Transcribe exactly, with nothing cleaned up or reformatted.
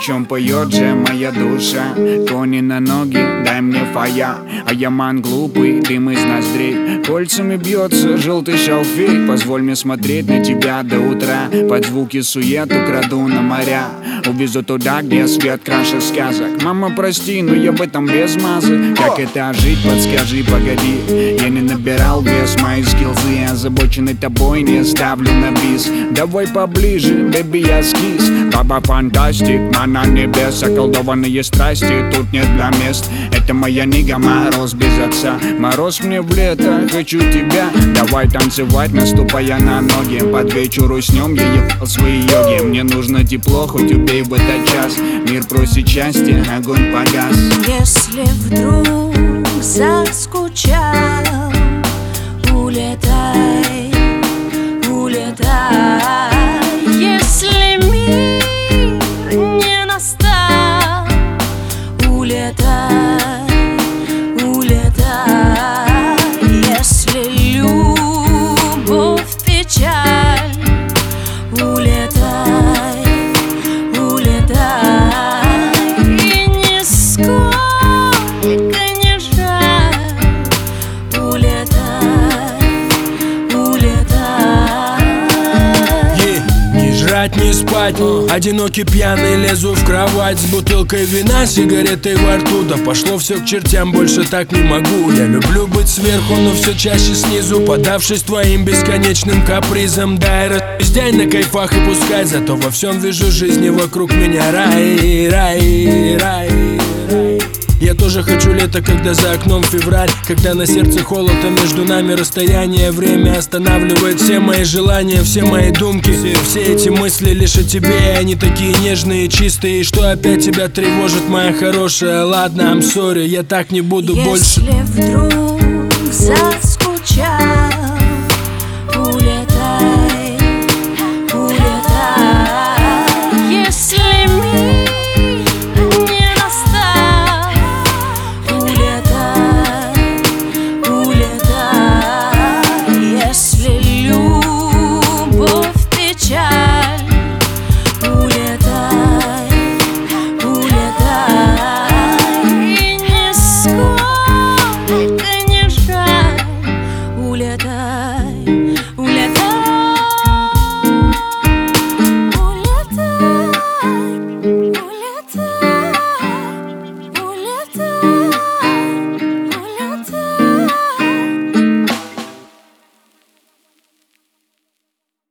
чем поет же моя душа. Кони на ноги, дай мне фая, а я ман глупый, дым из ноздрей. Кольцами бьется желтый шалфей. Позволь мне смотреть на тебя до утра. Под звуки сует украду на моря. Увезу туда, где свет краше сказок. Мама, прости, но я в этом без мазы. Как это жить, подскажи, погоди. Я не набирал вес, мои скиллзы озабоченный тобой, не ставлю на бис. Давай поближе, бэби, я скис. Баба фантастик, мана небес. Околдованные страсти, тут нет для мест. Это моя Нига, мороз без отца. Мороз мне в лето, хочу тебя. Давай танцевать, наступая на ноги. Под вечер уснем, я ехал свои йоги. Мне нужно тепло, хоть убей в этот час. Мир просит счастья, огонь погас. Если вдруг заскучал, улетай, улетай. Если мир не настал, улетай, улетай. Если любовь печаль, улетай, улетай. И нисколько не жаль, улетай, улетай. Yeah, не жрать, не спать, одинокий пьяный лезу в кровать с бутылкой вина, сигаретой во рту. Да пошло все к чертям, больше так не могу. Я люблю быть сверху, но все чаще снизу, подавшись твоим бесконечным капризам. Дай распиздяй на кайфах и пускай, зато во всем вижу жизни вокруг меня рай, рай, рай, рай. Я тоже хочу лето, когда за окном февраль, когда на сердце холод, а между нами расстояние. Время останавливает все мои желания, все мои думки. Все, все эти мысли лишь о тебе, они такие нежные и чистые. И что опять тебя тревожит, моя хорошая? Ладно, I'm sorry, я так не буду Если больше. вдруг заскучал,